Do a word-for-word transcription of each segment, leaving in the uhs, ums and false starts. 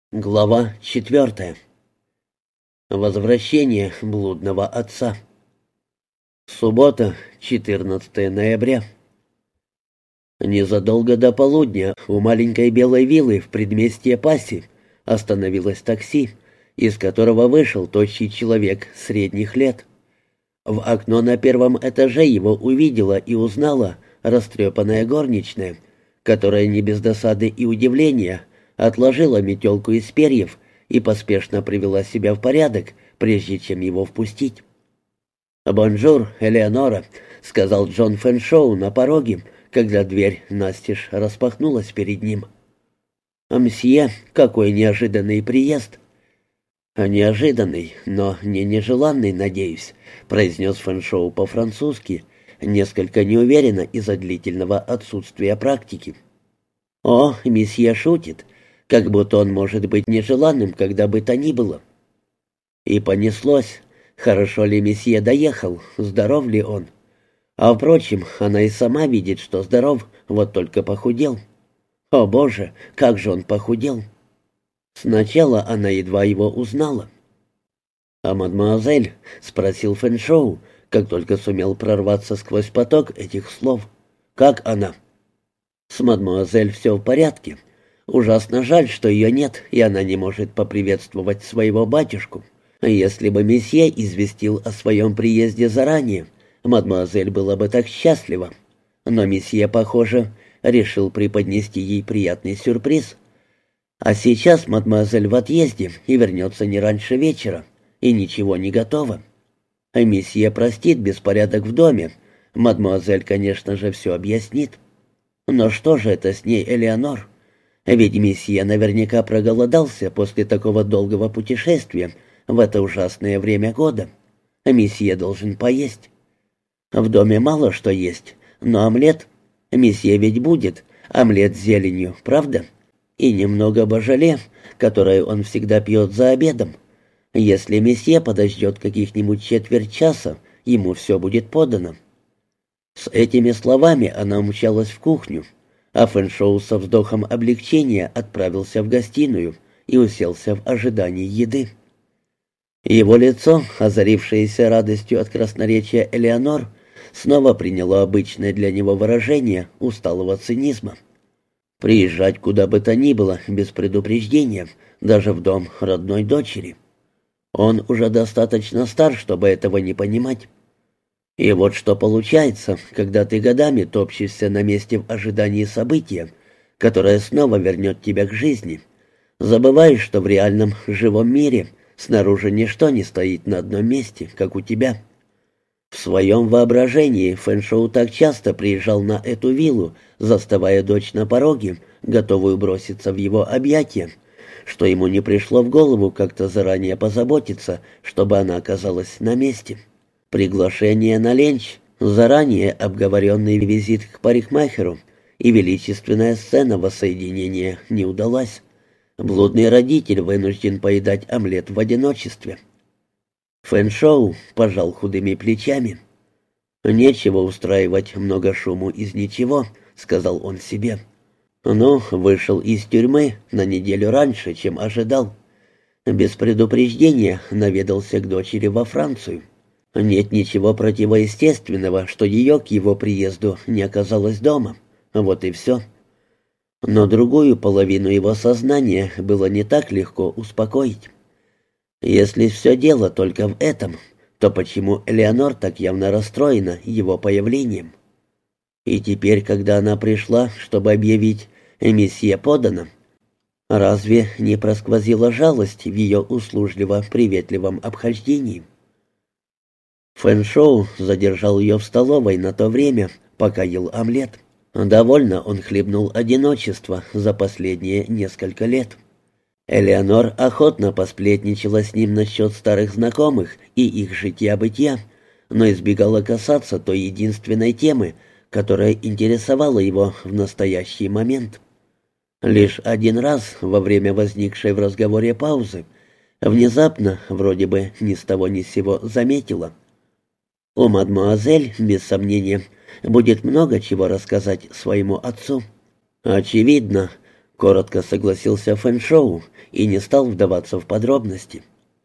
Глава четвертая. Возвращение блудного отца. Суббота, четырнадцатое ноября. Незадолго до полудня у маленькой белой виллы в предместье Пасси остановилось такси, из которого вышел тощий человек средних лет. В окно на первом этаже его увидела и узнала растрепанная горничная, которая не без досады и удивления отложила метелку из перьев и поспешно привела себя в порядок, прежде чем его впустить. «Бонжур, Элеонора», — сказал Джон Фэншоу на пороге, когда дверь настежь распахнулась перед ним. «Мсье, какой неожиданный приезд!» «Неожиданный, но не нежеланный, надеюсь», — произнес Фэншоу по-французски, несколько неуверенно из-за длительного отсутствия практики. «О, месье шутит, как будто он может быть нежеланным, когда бы то ни было». И понеслось. Хорошо ли месье доехал, здоров ли он? А впрочем, она и сама видит, что здоров, вот только похудел. О боже, как же он похудел! Сначала она едва его узнала. «А мадемуазель?» — спросил Фэншоу, как только сумел прорваться сквозь поток этих слов. «Как она?» «С мадемуазель все в порядке. Ужасно жаль, что ее нет, и она не может поприветствовать своего батюшку. Если бы месье известил о своем приезде заранее, мадемуазель была бы так счастлива. Но месье, похоже, решил преподнести ей приятный сюрприз. А сейчас мадемуазель в отъезде и вернется не раньше вечера, и ничего не готово. А месье простит беспорядок в доме. Мадемуазель, конечно же, все объяснит. Но что же это с ней, Элеонор? Ведь месье наверняка проголодался после такого долгого путешествия в это ужасное время года. Месье должен поесть. В доме мало что есть, но омлет... Месье ведь будет, омлет с зеленью, правда? И немного божоле, которое он всегда пьет за обедом. Если месье подождет каких-нибудь четверть часа, ему все будет подано». С этими словами она умчалась в кухню, а Фэншоу со вздохом облегчения отправился в гостиную и уселся в ожидании еды. Его лицо, озарившееся радостью от красноречия Элеонор, снова приняло обычное для него выражение усталого цинизма. Приезжать куда бы то ни было без предупреждения, даже в дом родной дочери. Он уже достаточно стар, чтобы этого не понимать. И вот что получается, когда ты годами топчешься на месте в ожидании события, которое снова вернет тебя к жизни. Забываешь, что в реальном живом мире снаружи ничто не стоит на одном месте, как у тебя. В своем воображении Фэншоу так часто приезжал на эту виллу, заставая дочь на пороге, готовую броситься в его объятия, что ему не пришло в голову как-то заранее позаботиться, чтобы она оказалась на месте. Приглашение на ленч, заранее обговоренный визит к парикмахеру и величественная сцена воссоединения не удалась. Блудный родитель вынужден поедать омлет в одиночестве. Фэншоу пожал худыми плечами. «Нечего устраивать много шуму из ничего», — сказал он себе. «Ну, вышел из тюрьмы на неделю раньше, чем ожидал. Без предупреждения наведался к дочери во Францию. Нет ничего противоестественного, что ее к его приезду не оказалось дома. Вот и все». Но другую половину его сознания было не так легко успокоить. Если все дело только в этом, то почему Элеонор так явно расстроена его появлением? И теперь, когда она пришла, чтобы объявить «месье подано», разве не просквозила жалость в ее услужливо-приветливом обхождении? Фэншоу задержал ее в столовой на то время, пока ел омлет. Довольно он хлебнул одиночество за последние несколько лет. Элеонор охотно посплетничала с ним насчет старых знакомых и их житья-бытия, но избегала касаться той единственной темы, которая интересовала его в настоящий момент. Лишь один раз во время возникшей в разговоре паузы внезапно, вроде бы ни с того ни с сего, заметила: «У мадемуазель, без сомнения, будет много чего рассказать своему отцу». Очевидно, коротко согласился Фэншоу и не стал вдаваться в подробности.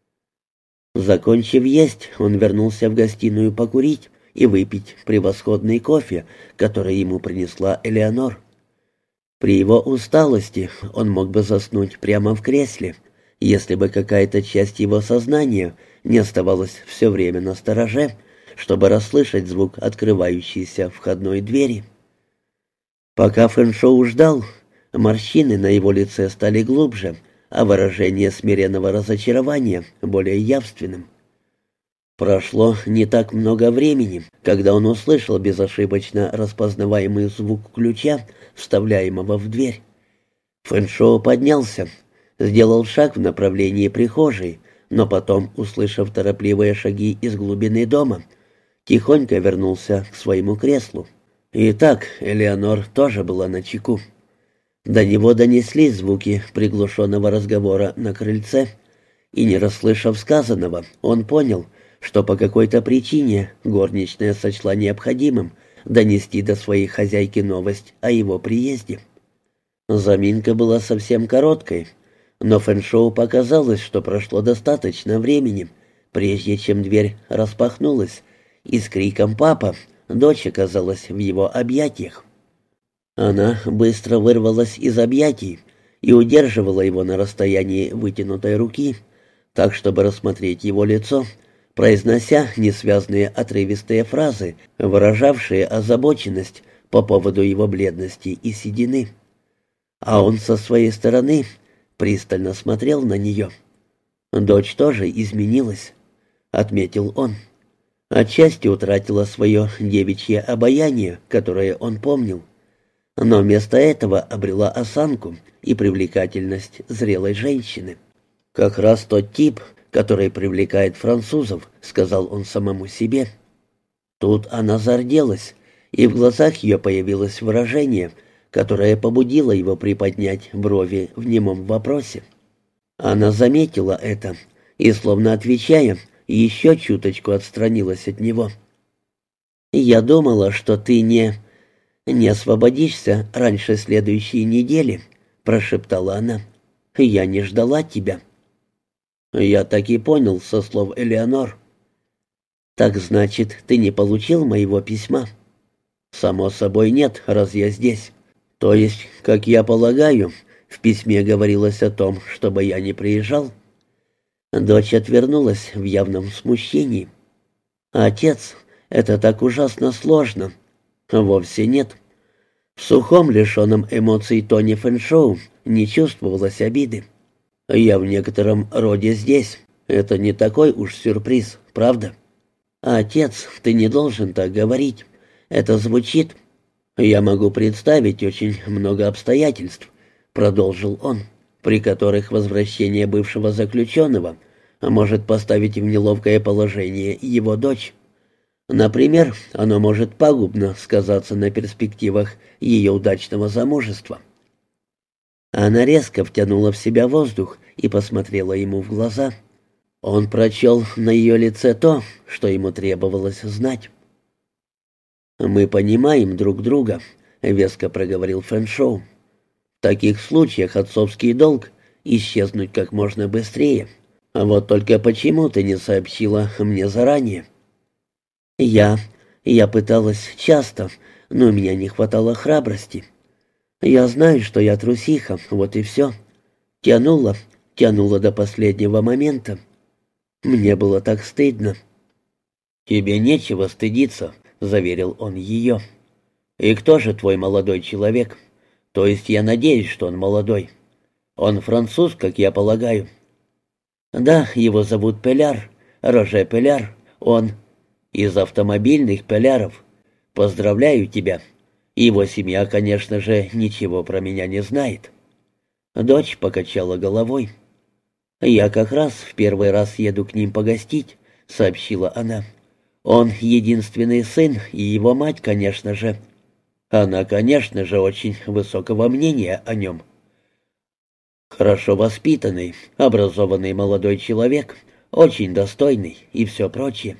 Закончив есть, он вернулся в гостиную покурить и выпить превосходный кофе, который ему принесла Элеонор. При его усталости он мог бы заснуть прямо в кресле, если бы какая-то часть его сознания не оставалась все время настороже, чтобы расслышать звук открывающейся входной двери. Пока Фэншоу ждал, морщины на его лице стали глубже, а выражение смиренного разочарования более явственным. Прошло не так много времени, когда он услышал безошибочно распознаваемый звук ключа, вставляемого в дверь. Фэншоу поднялся, сделал шаг в направлении прихожей, но потом, услышав торопливые шаги из глубины дома, тихонько вернулся к своему креслу. Итак, Элеонор тоже была начеку. До него донеслись звуки приглушенного разговора на крыльце, и, не расслышав сказанного, он понял, что по какой-то причине горничная сочла необходимым донести до своей хозяйки новость о его приезде. Заминка была совсем короткой, но Фэншоу показалось, что прошло достаточно времени, прежде чем дверь распахнулась, и с криком «Папа!» дочь оказалась в его объятиях. Она быстро вырвалась из объятий и удерживала его на расстоянии вытянутой руки, так, чтобы рассмотреть его лицо, произнося несвязные отрывистые фразы, выражавшие озабоченность по поводу его бледности и седины. А он со своей стороны пристально смотрел на нее. «Дочь тоже изменилась», — отметил он. Отчасти утратила свое девичье обаяние, которое он помнил, но вместо этого обрела осанку и привлекательность зрелой женщины. «Как раз тот тип, который привлекает французов», — сказал он самому себе. Тут она зарделась, и в глазах ее появилось выражение, которое побудило его приподнять брови в немом вопросе. Она заметила это и, словно отвечая, еще чуточку отстранилась от него. «Я думала, что ты не... не освободишься раньше следующей недели», — прошептала она. «Я не ждала тебя». «Я так и понял со слов Элеонор». «Так значит, ты не получил моего письма?» «Само собой нет, раз я здесь. То есть, как я полагаю, в письме говорилось о том, чтобы я не приезжал». Дочь отвернулась в явном смущении. «Отец, это так ужасно сложно». «Вовсе нет». В сухом, лишенном эмоций тоне Фэншоу не чувствовалось обиды. «Я в некотором роде здесь. Это не такой уж сюрприз, правда?» «Отец, ты не должен так говорить. Это звучит...» «Я могу представить очень много обстоятельств», — продолжил он, «при которых возвращение бывшего заключенного может поставить в неловкое положение его дочь. Например, оно может пагубно сказаться на перспективах ее удачного замужества». Она резко втянула в себя воздух и посмотрела ему в глаза. Он прочел на ее лице то, что ему требовалось знать. «Мы понимаем друг друга», — веско проговорил Фэншоу. «В таких случаях отцовский долг — исчезнуть как можно быстрее. А вот только почему ты не сообщила мне заранее?» «Я... я пыталась часто, но у меня не хватало храбрости. Я знаю, что я трусиха, вот и все. Тянула, тянула до последнего момента. Мне было так стыдно». «Тебе нечего стыдиться», — заверил он ее. «И кто же твой молодой человек? То есть я надеюсь, что он молодой. Он француз, как я полагаю». «Да, его зовут Пеляр, Роже Пеляр. Он из автомобильных Пеляров. Поздравляю тебя. Его семья, конечно же, ничего про меня не знает». Дочь покачала головой. «Я как раз в первый раз еду к ним погостить», — сообщила она. «Он единственный сын, и его мать, конечно же. Она, конечно же, очень высокого мнения о нем. Хорошо воспитанный, образованный молодой человек, очень достойный и все прочее».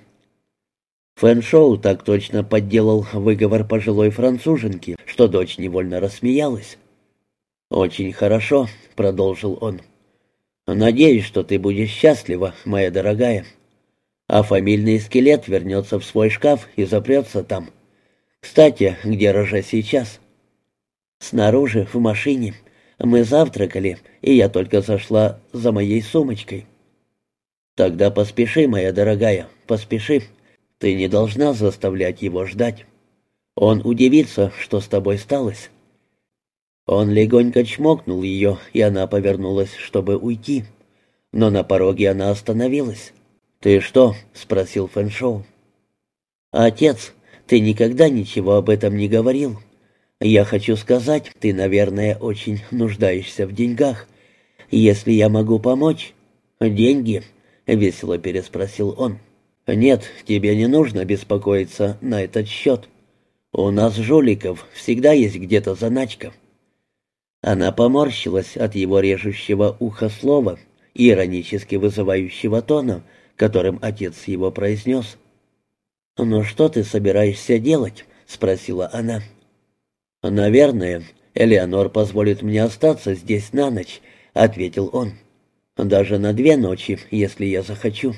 Фэншоу так точно подделал выговор пожилой француженки, что дочь невольно рассмеялась. «Очень хорошо», — продолжил он. «Надеюсь, что ты будешь счастлива, моя дорогая. А фамильный скелет вернется в свой шкаф и запрется там. Кстати, где Роже сейчас?» «Снаружи, в машине. Мы завтракали, и я только зашла за моей сумочкой». «Тогда поспеши, моя дорогая, поспеши. Ты не должна заставлять его ждать. Он удивится, что с тобой сталось». Он легонько чмокнул ее, и она повернулась, чтобы уйти. Но на пороге она остановилась. «Ты что?» — спросил Фэншоу. «Отец, ты никогда ничего об этом не говорил. Я хочу сказать, ты, наверное, очень нуждаешься в деньгах. Если я могу помочь...» «Деньги?» — весело переспросил он. «Нет, тебе не нужно беспокоиться на этот счет. У нас, жуликов, всегда есть где-то заначка». Она поморщилась от его режущего ухо слова и иронически вызывающего тона, которым отец его произнес. «Ну что ты собираешься делать?» — спросила она. «Наверное, Элеонор позволит мне остаться здесь на ночь», — ответил он. «Даже на две ночи, если я захочу.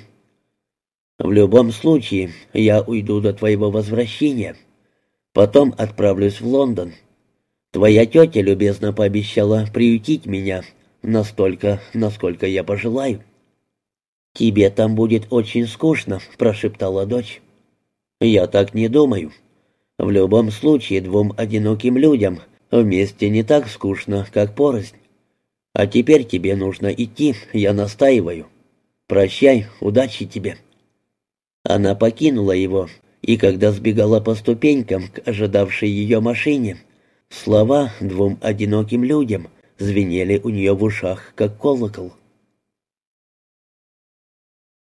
В любом случае, я уйду до твоего возвращения. Потом отправлюсь в Лондон. Твоя тетя любезно пообещала приютить меня настолько, насколько я пожелаю». «Тебе там будет очень скучно», — прошептала дочь. «Я так не думаю. В любом случае, двум одиноким людям вместе не так скучно, как порознь. А теперь тебе нужно идти, я настаиваю. Прощай, удачи тебе». Она покинула его, и когда сбегала по ступенькам к ожидавшей ее машине, слова «двум одиноким людям» звенели у нее в ушах, как колокол.